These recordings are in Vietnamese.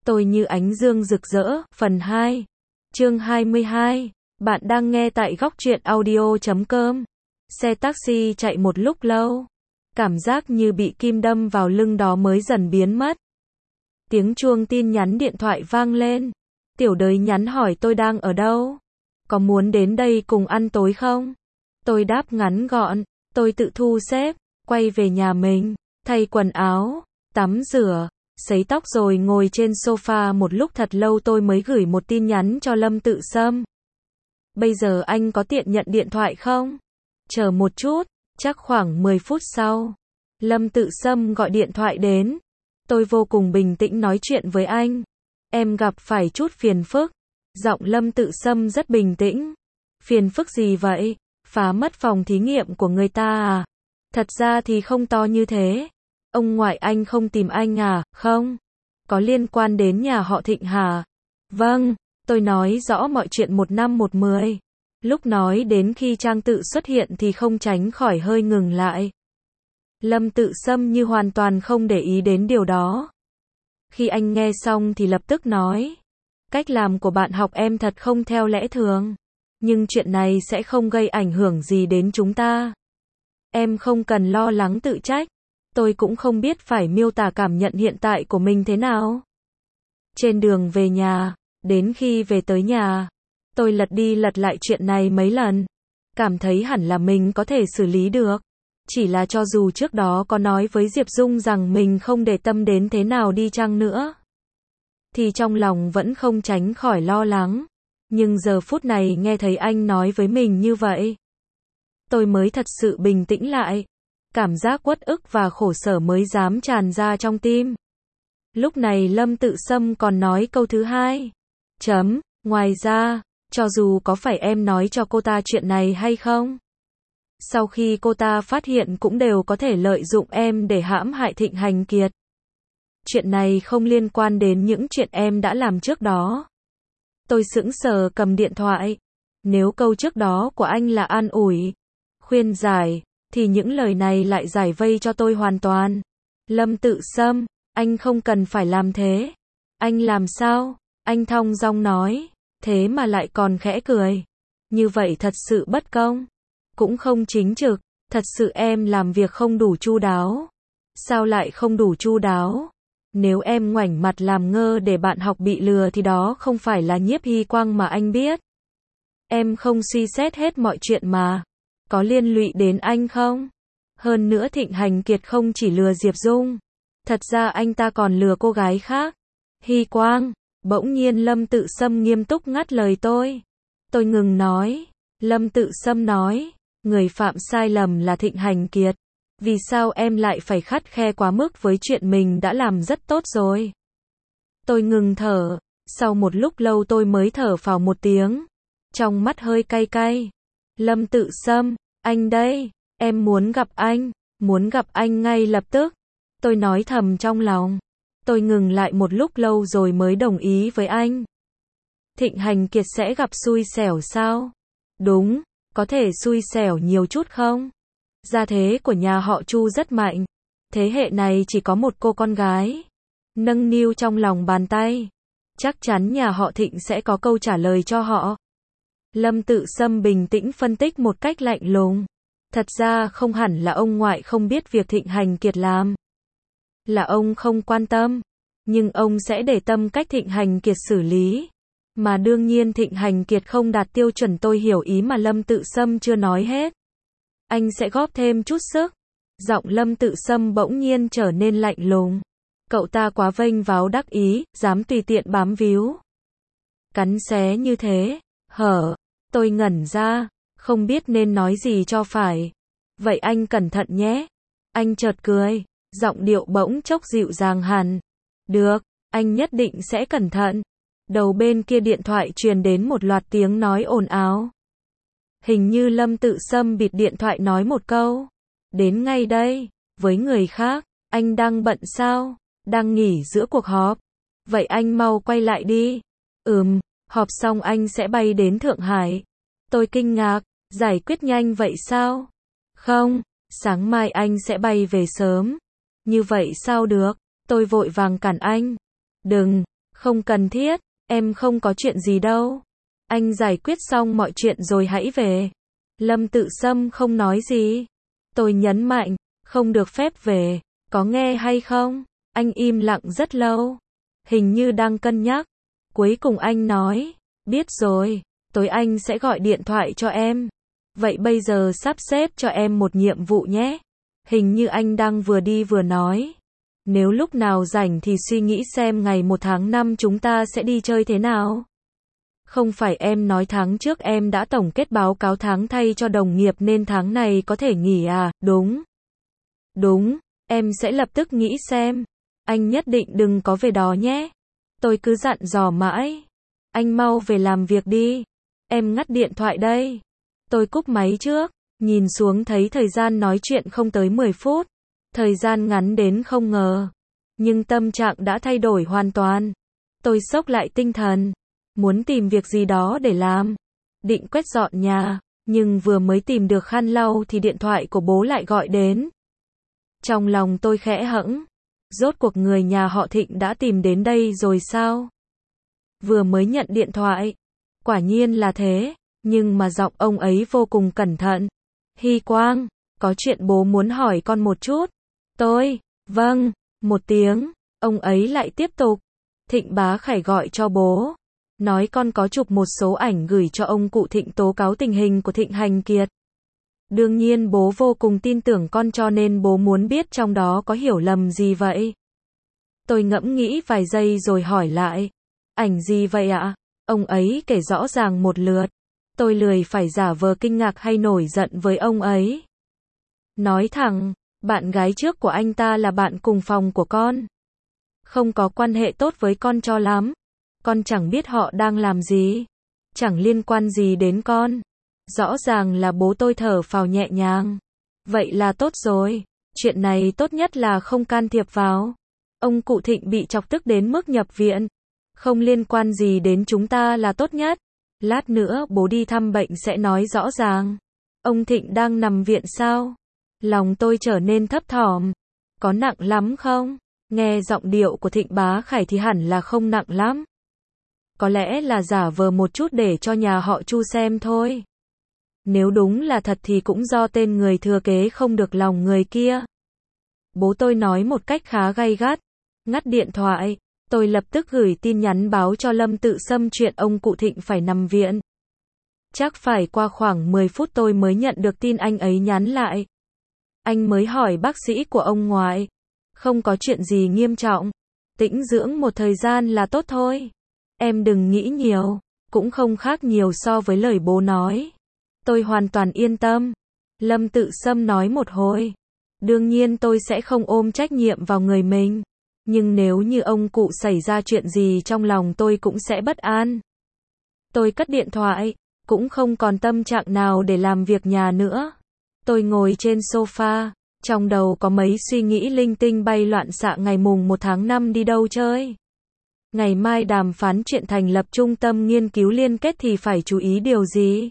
Tôi như ánh dương rực rỡ, phần 2. Chương 22. Bạn đang nghe tại góc truyện audio.com. Xe taxi chạy một lúc lâu. Cảm giác như bị kim đâm vào lưng đó mới dần biến mất. Tiếng chuông tin nhắn điện thoại vang lên. Tiểu Đới nhắn hỏi tôi đang ở đâu. Có muốn đến đây cùng ăn tối không? Tôi đáp ngắn gọn. Tôi tự thu xếp, quay về nhà mình, thay quần áo, tắm rửa, sấy tóc rồi ngồi trên sofa một lúc thật lâu tôi mới gửi một tin nhắn cho Lâm Tự Sâm. Bây giờ anh có tiện nhận điện thoại không? Chờ một chút, chắc khoảng 10 phút sau. Lâm Tự Sâm gọi điện thoại đến. Tôi vô cùng bình tĩnh nói chuyện với anh. Em gặp phải chút phiền phức. Giọng Lâm Tự Sâm rất bình tĩnh. Phiền phức gì vậy? Phá mất phòng thí nghiệm của người ta à? Thật ra thì không to như thế. Ông ngoại anh không tìm anh à? Không. Có liên quan đến nhà họ Thịnh hả? Vâng, tôi nói rõ mọi chuyện 1 năm 1 10. Lúc nói đến khi Trang Tự xuất hiện thì không tránh khỏi hơi ngừng lại. Lâm Tự Sâm như hoàn toàn không để ý đến điều đó. Khi anh nghe xong thì lập tức nói. Cách làm của bạn học em thật không theo lẽ thường. Nhưng chuyện này sẽ không gây ảnh hưởng gì đến chúng ta. Em không cần lo lắng tự trách. Tôi cũng không biết phải miêu tả cảm nhận hiện tại của mình thế nào. Trên đường về nhà, đến khi về tới nhà, tôi lật đi lật lại chuyện này mấy lần. Cảm thấy hẳn là mình có thể xử lý được. Chỉ là cho dù trước đó có nói với Diệp Dung rằng mình không để tâm đến thế nào đi chăng nữa, thì trong lòng vẫn không tránh khỏi lo lắng. Nhưng giờ phút này nghe thấy anh nói với mình như vậy, tôi mới thật sự bình tĩnh lại. Cảm giác uất ức và khổ sở mới dám tràn ra trong tim. Lúc này Lâm Tự Sâm còn nói câu thứ hai. Ngoài ra, cho dù có phải em nói cho cô ta chuyện này hay không, sau khi cô ta phát hiện cũng đều có thể lợi dụng em để hãm hại Thịnh Hành Kiệt. Chuyện này không liên quan đến những chuyện em đã làm trước đó. Tôi sững sờ cầm điện thoại. Nếu câu trước đó của anh là an ủi, khuyên giải, thì những lời này lại giải vây cho tôi hoàn toàn. Lâm Tự Sâm, anh không cần phải làm thế. Anh làm sao? Anh thong dong nói. Thế mà lại còn khẽ cười. Như vậy thật sự bất công. Cũng không chính trực. Thật sự em làm việc không đủ chu đáo. Sao lại không đủ chu đáo? Nếu em ngoảnh mặt làm ngơ để bạn học bị lừa thì đó không phải là Nhiếp Hy Quang mà anh biết. Em không suy xét hết mọi chuyện mà. Có liên lụy đến anh không? Hơn nữa Thịnh Hành Kiệt không chỉ lừa Diệp Dung. Thật ra anh ta còn lừa cô gái khác. Hy Quang. Bỗng nhiên Lâm Tự Sâm nghiêm túc ngắt lời tôi. Tôi ngừng nói. Lâm Tự Sâm nói. Người phạm sai lầm là Thịnh Hành Kiệt. Vì sao em lại phải khắt khe quá mức với chuyện mình đã làm rất tốt rồi? Tôi ngừng thở. Sau một lúc lâu tôi mới thở phào một tiếng. Trong mắt hơi cay cay. Lâm Tự Sâm, anh đây, em muốn gặp anh ngay lập tức. Tôi nói thầm trong lòng. Tôi ngừng lại một lúc lâu rồi mới đồng ý với anh. Thịnh Hành Kiệt sẽ gặp xui xẻo sao? Đúng, có thể xui xẻo nhiều chút không? Gia thế của nhà họ Chu rất mạnh. Thế hệ này chỉ có một cô con gái. Nâng niu trong lòng bàn tay. Chắc chắn nhà họ Thịnh sẽ có câu trả lời cho họ. Lâm Tự Sâm bình tĩnh phân tích một cách lạnh lùng. Thật ra không hẳn là ông ngoại không biết việc Thịnh Hành Kiệt làm. Là ông không quan tâm. Nhưng ông sẽ để tâm cách Thịnh Hành Kiệt xử lý. Mà đương nhiên Thịnh Hành Kiệt không đạt tiêu chuẩn, tôi hiểu ý mà Lâm Tự Sâm chưa nói hết. Anh sẽ góp thêm chút sức. Giọng Lâm Tự Sâm bỗng nhiên trở nên lạnh lùng. Cậu ta quá vênh váo đắc ý, dám tùy tiện bám víu. Cắn xé như thế. Tôi ngẩn ra, không biết nên nói gì cho phải. Vậy anh cẩn thận nhé. Anh chợt cười, giọng điệu bỗng chốc dịu dàng hẳn. Được, anh nhất định sẽ cẩn thận. Đầu bên kia điện thoại truyền đến một loạt tiếng nói ồn ào. Hình như Lâm Tự Sâm bịt điện thoại nói một câu. Đến ngay đây, với người khác, anh đang bận sao? Đang nghỉ giữa cuộc họp. Vậy anh mau quay lại đi. Họp xong anh sẽ bay đến Thượng Hải. Tôi kinh ngạc, giải quyết nhanh vậy sao? Không, sáng mai anh sẽ bay về sớm. Như vậy sao được? Tôi vội vàng cản anh. Đừng, Không cần thiết, em không có chuyện gì đâu. Anh giải quyết xong mọi chuyện rồi hãy về. Lâm Tự Sâm không nói gì. Tôi nhấn mạnh, không được phép về, có nghe hay không? Anh im lặng rất lâu, hình như đang cân nhắc. Cuối cùng anh nói, biết rồi, tối anh sẽ gọi điện thoại cho em. Vậy bây giờ sắp xếp cho em một nhiệm vụ nhé. Hình như anh đang vừa đi vừa nói. Nếu lúc nào rảnh thì suy nghĩ xem ngày 1 tháng 5 chúng ta sẽ đi chơi thế nào. Không phải em nói tháng trước em đã tổng kết báo cáo tháng thay cho đồng nghiệp nên tháng này có thể nghỉ à? Đúng. Đúng, em sẽ lập tức nghĩ xem. Anh nhất định đừng có về đó nhé. Tôi cứ dặn dò mãi. Anh mau về làm việc đi. Em ngắt điện thoại đây. Tôi cúp máy trước, nhìn xuống thấy thời gian nói chuyện không tới 10 phút. Thời gian ngắn đến không ngờ. Nhưng tâm trạng đã thay đổi hoàn toàn. Tôi xốc lại tinh thần. Muốn tìm việc gì đó để làm. Định quét dọn nhà. Nhưng vừa mới tìm được khăn lau thì điện thoại của bố lại gọi đến. Trong lòng tôi khẽ hẫng. Rốt cuộc người nhà họ Thịnh đã tìm đến đây rồi sao? Vừa mới nhận điện thoại. Quả nhiên là thế. Nhưng mà giọng ông ấy vô cùng cẩn thận. Hy Quang, có chuyện bố muốn hỏi con một chút. Vâng, một tiếng. Ông ấy lại tiếp tục. Thịnh Bá Khải gọi cho bố. Nói con có chụp một số ảnh gửi cho ông cụ Thịnh tố cáo tình hình của Thịnh Hành Kiệt. Đương nhiên bố vô cùng tin tưởng con cho nên bố muốn biết trong đó có hiểu lầm gì vậy. Tôi ngẫm nghĩ vài giây rồi hỏi lại. Ảnh gì vậy ạ? Ông ấy kể rõ ràng một lượt. Tôi lười phải giả vờ kinh ngạc hay nổi giận với ông ấy. Nói thẳng, bạn gái trước của anh ta là bạn cùng phòng của con. Không có quan hệ tốt với con cho lắm. Con chẳng biết họ đang làm gì. Chẳng liên quan gì đến con. Rõ ràng là bố tôi thở phào nhẹ nhàng. Vậy là tốt rồi. Chuyện này tốt nhất là không can thiệp vào. Ông cụ Thịnh bị chọc tức đến mức nhập viện. Không liên quan gì đến chúng ta là tốt nhất. Lát nữa bố đi thăm bệnh sẽ nói rõ ràng. Ông Thịnh đang nằm viện sao? Lòng tôi trở nên thấp thỏm. Có nặng lắm không? Nghe giọng điệu của Thịnh Bá Khải thì hẳn là không nặng lắm. Có lẽ là giả vờ một chút để cho nhà họ Chu xem thôi. Nếu đúng là thật thì cũng do tên người thừa kế không được lòng người kia. Bố tôi nói một cách khá gay gắt. Ngắt điện thoại. Tôi lập tức gửi tin nhắn báo cho Lâm Tự Sâm chuyện ông cụ Thịnh phải nằm viện. Chắc phải qua khoảng 10 phút tôi mới nhận được tin anh ấy nhắn lại. Anh mới hỏi bác sĩ của ông ngoại. Không có chuyện gì nghiêm trọng. Tĩnh dưỡng một thời gian là tốt thôi. Em đừng nghĩ nhiều. Cũng không khác nhiều so với lời bố nói. Tôi hoàn toàn yên tâm. Lâm Tự Sâm nói một hồi. Đương nhiên tôi sẽ không ôm trách nhiệm vào người mình. Nhưng nếu như ông cụ xảy ra chuyện gì trong lòng tôi cũng sẽ bất an. Tôi cất điện thoại. Cũng không còn tâm trạng nào để làm việc nhà nữa. Tôi ngồi trên sofa. Trong đầu có mấy suy nghĩ linh tinh bay loạn xạ ngày mùng 1 tháng 5 đi đâu chơi. Ngày mai đàm phán chuyện thành lập trung tâm nghiên cứu liên kết thì phải chú ý điều gì?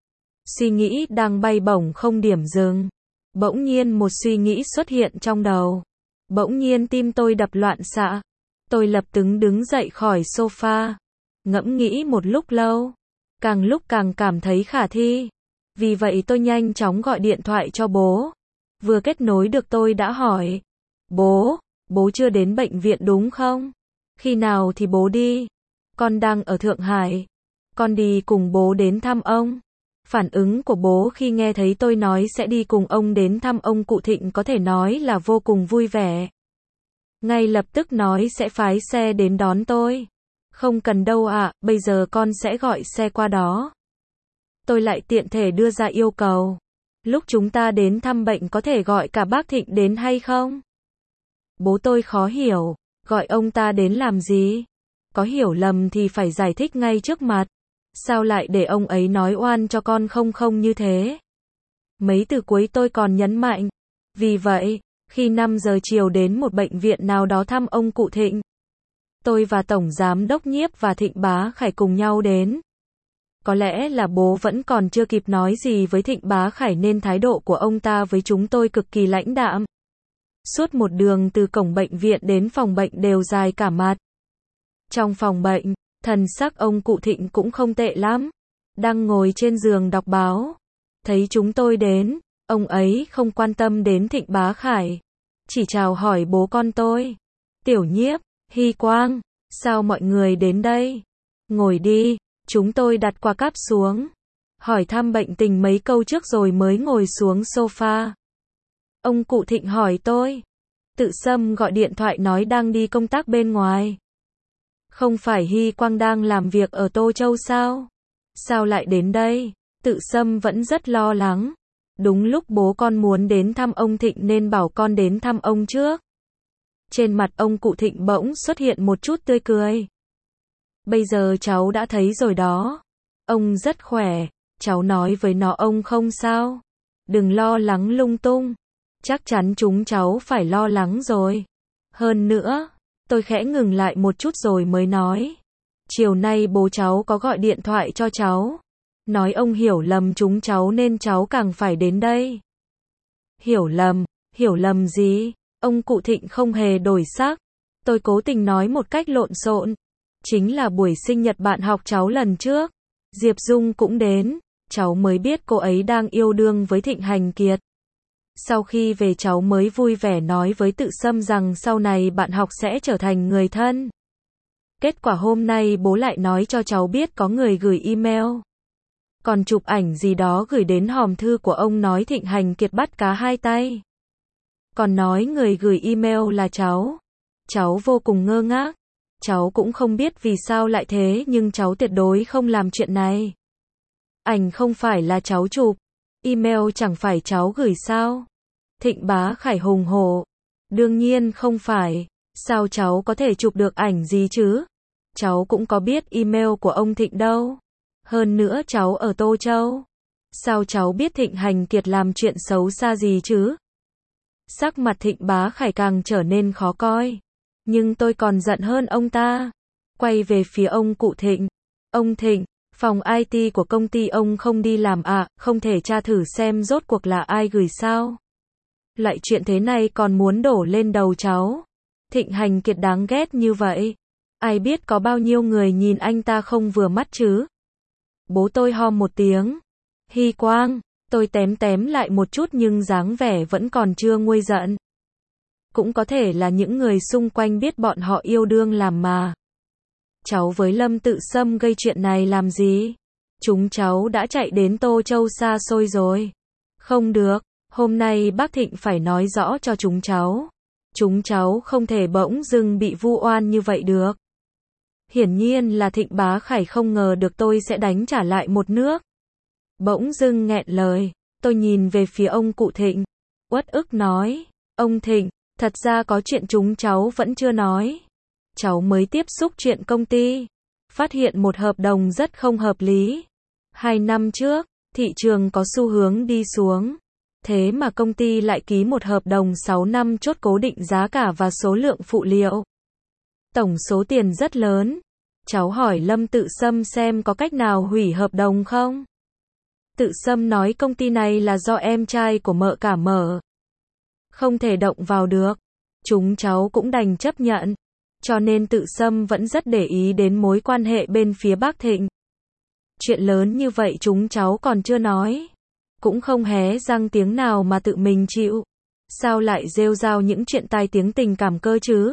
Suy nghĩ đang bay bổng không điểm dừng. Bỗng nhiên một suy nghĩ xuất hiện trong đầu. Bỗng nhiên tim tôi đập loạn xạ. Tôi lập tức đứng dậy khỏi sofa. Ngẫm nghĩ một lúc lâu. Càng lúc càng cảm thấy khả thi. Vì vậy tôi nhanh chóng gọi điện thoại cho bố. Vừa kết nối được tôi đã hỏi. Bố chưa đến bệnh viện đúng không? Khi nào thì bố đi? Con đang ở Thượng Hải. Con đi cùng bố đến thăm ông. Phản ứng của bố khi nghe thấy tôi nói sẽ đi cùng ông đến thăm ông cụ Thịnh có thể nói là vô cùng vui vẻ. Ngay lập tức nói sẽ phái xe đến đón tôi. Không cần đâu ạ, bây giờ con sẽ gọi xe qua đó. Tôi lại tiện thể đưa ra yêu cầu. Lúc chúng ta đến thăm bệnh có thể gọi cả bác Thịnh đến hay không? Bố tôi khó hiểu. Gọi ông ta đến làm gì? Có hiểu lầm thì phải giải thích ngay trước mặt. Sao lại để ông ấy nói oan cho con không như thế? Mấy từ cuối tôi còn nhấn mạnh. Vì vậy, khi 5 giờ chiều đến một bệnh viện nào đó thăm ông cụ Thịnh. Tôi và Tổng Giám Đốc Nhiếp và Thịnh Bá Khải cùng nhau đến. Có lẽ là bố vẫn còn chưa kịp nói gì với Thịnh Bá Khải nên thái độ của ông ta với chúng tôi cực kỳ lãnh đạm. Suốt một đường từ cổng bệnh viện đến phòng bệnh đều dài cả mặt. Trong phòng bệnh, thần sắc ông cụ Thịnh cũng không tệ lắm. Đang ngồi trên giường đọc báo. Thấy chúng tôi đến, ông ấy không quan tâm đến Thịnh Bá Khải. Chỉ chào hỏi bố con tôi. Tiểu Nhiếp, Hy Quang, sao mọi người đến đây? Ngồi đi, chúng tôi đặt quả cáp xuống. Hỏi thăm bệnh tình mấy câu trước rồi mới ngồi xuống sofa. Ông cụ Thịnh hỏi tôi. Tự Sâm gọi điện thoại nói đang đi công tác bên ngoài. Không phải Hy Quang đang làm việc ở Tô Châu sao? Sao lại đến đây? Tự Sâm vẫn rất lo lắng. Đúng lúc bố con muốn đến thăm ông Thịnh nên bảo con đến thăm ông trước. Trên mặt ông cụ Thịnh bỗng xuất hiện một chút tươi cười. Bây giờ cháu đã thấy rồi đó. Ông rất khỏe. Cháu nói với nó ông không sao. Đừng lo lắng lung tung. Chắc chắn chúng cháu phải lo lắng rồi. Hơn nữa, tôi khẽ ngừng lại một chút rồi mới nói. Chiều nay bố cháu có gọi điện thoại cho cháu. Nói ông hiểu lầm chúng cháu nên cháu càng phải đến đây. Hiểu lầm gì? Ông cụ Thịnh không hề đổi sắc. Tôi cố tình nói một cách lộn xộn. Chính là buổi sinh nhật bạn học cháu lần trước. Diệp Dung cũng đến. Cháu mới biết cô ấy đang yêu đương với Thịnh Hành Kiệt. Sau khi về cháu mới vui vẻ nói với Tự Sâm rằng sau này bạn học sẽ trở thành người thân. Kết quả hôm nay bố lại nói cho cháu biết có người gửi email. Còn chụp ảnh gì đó gửi đến hòm thư của ông nói Thịnh Hành Kiệt bắt cá hai tay. Còn nói người gửi email là cháu. Cháu vô cùng ngơ ngác. Cháu cũng không biết vì sao lại thế nhưng cháu tuyệt đối không làm chuyện này. Ảnh không phải là cháu chụp. Email chẳng phải cháu gửi sao? Thịnh Bá Khải hùng hổ. Đương nhiên không phải. Sao cháu có thể chụp được ảnh gì chứ? Cháu cũng có biết email của ông Thịnh đâu. Hơn nữa cháu ở Tô Châu. Sao cháu biết Thịnh Hành Kiệt làm chuyện xấu xa gì chứ? Sắc mặt Thịnh Bá Khải càng trở nên khó coi. Nhưng tôi còn giận hơn ông ta. Quay về phía ông cụ Thịnh. Ông Thịnh, phòng IT của công ty ông không đi làm à, không thể tra thử xem rốt cuộc là ai gửi sao? Loại chuyện thế này còn muốn đổ lên đầu cháu. Thịnh Hành Kiệt đáng ghét như vậy. Ai biết có bao nhiêu người nhìn anh ta không vừa mắt chứ? Bố tôi ho một tiếng. Hy Quang, tôi tém lại một chút nhưng dáng vẻ vẫn còn chưa nguôi giận. Cũng có thể là những người xung quanh biết bọn họ yêu đương làm mà. Cháu với Lâm Tự Sâm gây chuyện này làm gì? Chúng cháu đã chạy đến Tô Châu xa xôi rồi. Không được, hôm nay bác Thịnh phải nói rõ cho chúng cháu. Chúng cháu không thể bỗng dưng bị vu oan như vậy được. Hiển nhiên là Thịnh Bá Khải không ngờ được tôi sẽ đánh trả lại một nước. Bỗng dưng nghẹn lời, tôi nhìn về phía ông cụ Thịnh. Uất ức nói, ông Thịnh, thật ra có chuyện chúng cháu vẫn chưa nói. Cháu mới tiếp xúc chuyện công ty. Phát hiện một hợp đồng rất không hợp lý. 2 năm trước, thị trường có xu hướng đi xuống. Thế mà công ty lại ký một hợp đồng 6 năm chốt cố định giá cả và số lượng phụ liệu. Tổng số tiền rất lớn. Cháu hỏi Lâm Tự Sâm xem có cách nào hủy hợp đồng không? Tự Sâm nói công ty này là do em trai của mợ cả mở. Không thể động vào được. Chúng cháu cũng đành chấp nhận. Cho nên Tự Sâm vẫn rất để ý đến mối quan hệ bên phía bác Thịnh. Chuyện lớn như vậy chúng cháu còn chưa nói. Cũng không hé răng tiếng nào mà tự mình chịu. Sao lại rêu rao những chuyện tai tiếng tình cảm cơ chứ?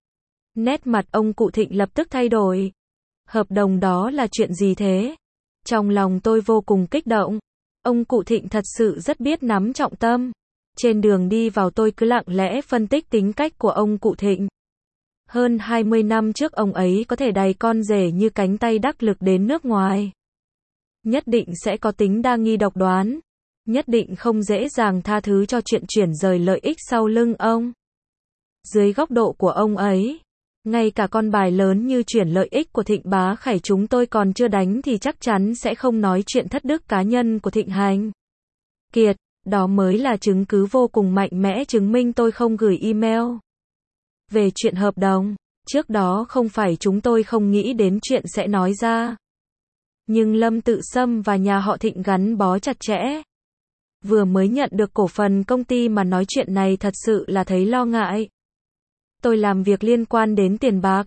Nét mặt ông cụ Thịnh lập tức thay đổi. Hợp đồng đó là chuyện gì thế? Trong lòng tôi vô cùng kích động. Ông cụ Thịnh thật sự rất biết nắm trọng tâm. Trên đường đi vào tôi cứ lặng lẽ phân tích tính cách của ông cụ Thịnh. Hơn 20 năm trước ông ấy có thể đày con rể như cánh tay đắc lực đến nước ngoài. Nhất định sẽ có tính đa nghi độc đoán. Nhất định không dễ dàng tha thứ cho chuyện chuyển rời lợi ích sau lưng ông. Dưới góc độ của ông ấy, ngay cả con bài lớn như chuyển lợi ích của Thịnh Bá Khải chúng tôi còn chưa đánh thì chắc chắn sẽ không nói chuyện thất đức cá nhân của Thịnh Hành Kiệt. Đó mới là chứng cứ vô cùng mạnh mẽ chứng minh tôi không gửi email. Về chuyện hợp đồng, trước đó không phải chúng tôi không nghĩ đến chuyện sẽ nói ra. Nhưng Lâm Tự Sâm và nhà họ Thịnh gắn bó chặt chẽ. Vừa mới nhận được cổ phần công ty mà nói chuyện này thật sự là thấy lo ngại. Tôi làm việc liên quan đến tiền bạc.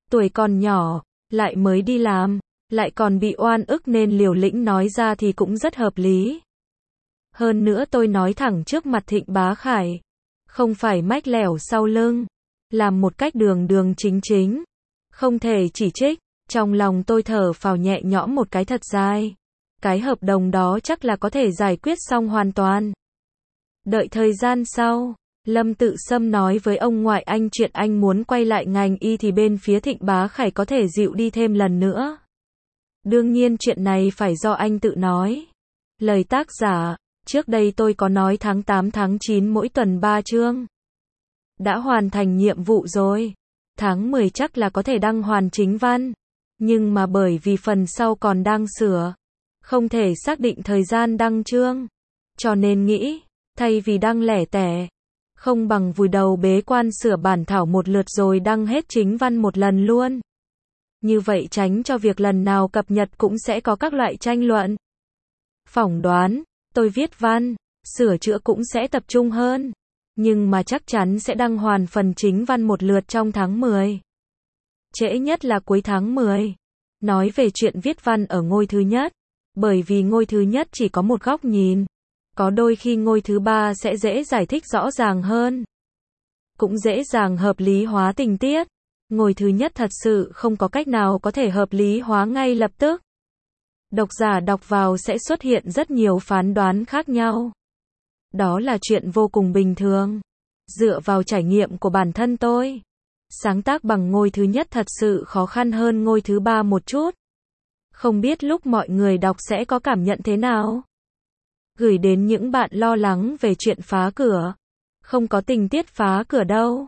Tuổi còn nhỏ, lại mới đi làm, lại còn bị oan ức nên liều lĩnh nói ra thì cũng rất hợp lý. Hơn nữa tôi nói thẳng trước mặt Thịnh Bá Khải, không phải mách lẻo sau lưng, làm một cách đường đường chính chính, không thể chỉ trích. Trong lòng tôi thở phào nhẹ nhõm một cái thật dài. Cái hợp đồng đó chắc là có thể giải quyết xong hoàn toàn. Đợi thời gian sau, Lâm Tự Sâm nói với ông ngoại anh chuyện anh muốn quay lại ngành y thì bên phía Thịnh Bá Khải có thể dịu đi thêm lần nữa. Đương nhiên chuyện này phải do anh tự nói. Lời tác giả, trước đây tôi có nói tháng 8 tháng 9 mỗi tuần 3 chương. Đã hoàn thành nhiệm vụ rồi. Tháng 10 chắc là có thể đăng hoàn chính văn. Nhưng mà bởi vì phần sau còn đang sửa, không thể xác định thời gian đăng chương. Cho nên nghĩ, thay vì đăng lẻ tẻ, không bằng vùi đầu bế quan sửa bản thảo một lượt rồi đăng hết chính văn một lần luôn. Như vậy tránh cho việc lần nào cập nhật cũng sẽ có các loại tranh luận. Phỏng đoán, tôi viết văn, sửa chữa cũng sẽ tập trung hơn. Nhưng mà chắc chắn sẽ đăng hoàn phần chính văn một lượt trong tháng 10. Trễ nhất là cuối tháng 10. Nói về chuyện viết văn ở ngôi thứ nhất. Bởi vì ngôi thứ nhất chỉ có một góc nhìn. Có đôi khi ngôi thứ ba sẽ dễ giải thích rõ ràng hơn. Cũng dễ dàng hợp lý hóa tình tiết. Ngôi thứ nhất thật sự không có cách nào có thể hợp lý hóa ngay lập tức. Độc giả đọc vào sẽ xuất hiện rất nhiều phán đoán khác nhau. Đó là chuyện vô cùng bình thường. Dựa vào trải nghiệm của bản thân tôi, sáng tác bằng ngôi thứ nhất thật sự khó khăn hơn ngôi thứ ba một chút. Không biết lúc mọi người đọc sẽ có cảm nhận thế nào? Gửi đến những bạn lo lắng về chuyện phá cửa. Không có tình tiết phá cửa đâu.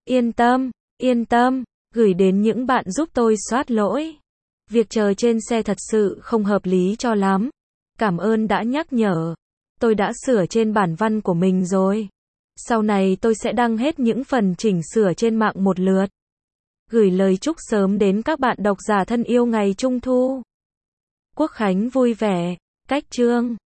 Yên tâm, gửi đến những bạn giúp tôi soát lỗi. Việc chờ trên xe thật sự không hợp lý cho lắm. Cảm ơn đã nhắc nhở. Tôi đã sửa trên bản văn của mình rồi. Sau này tôi sẽ đăng hết những phần chỉnh sửa trên mạng một lượt. Gửi lời chúc sớm đến các bạn độc giả thân yêu ngày Trung thu. Quốc khánh vui vẻ. Cách chương